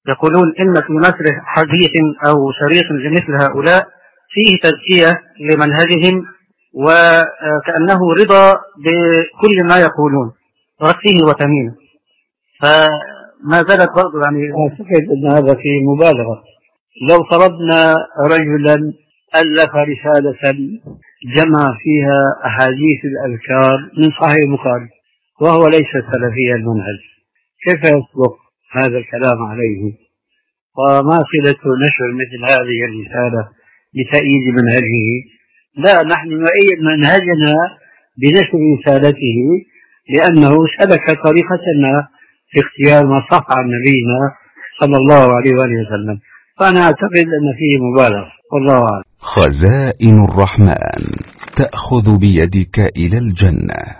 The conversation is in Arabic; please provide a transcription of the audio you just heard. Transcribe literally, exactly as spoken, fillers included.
يقولون إن في نشر حديث أو شريط لمثل هؤلاء فيه تزكية لمنهجهم، وكأنه رضا بكل ما يقولون رأسه وتمينه. فما زالت برضو يعني أعتقد أن هذا فيه مبالغة. لو فرضنا رجلا ألف رسالة جمع فيها أحاديث الأذكار من صحيح البخاري وهو ليس سلفي المنهج، كيف يصدق هذا الكلام عليه؟ وما صلة نشر مثل هذه الرسالة بتأييد منهجه؟ لا، نحن نؤيد منهجنا بنشر رسالته لأنه سلك طريقتنا في اختيار ما صح عن نبينا صلى الله عليه وآله وسلم. فأنا أعتقد أن فيه مبالغة، والله أعلم. خزائن الرحمن تأخذ بيدك إلى الجنة.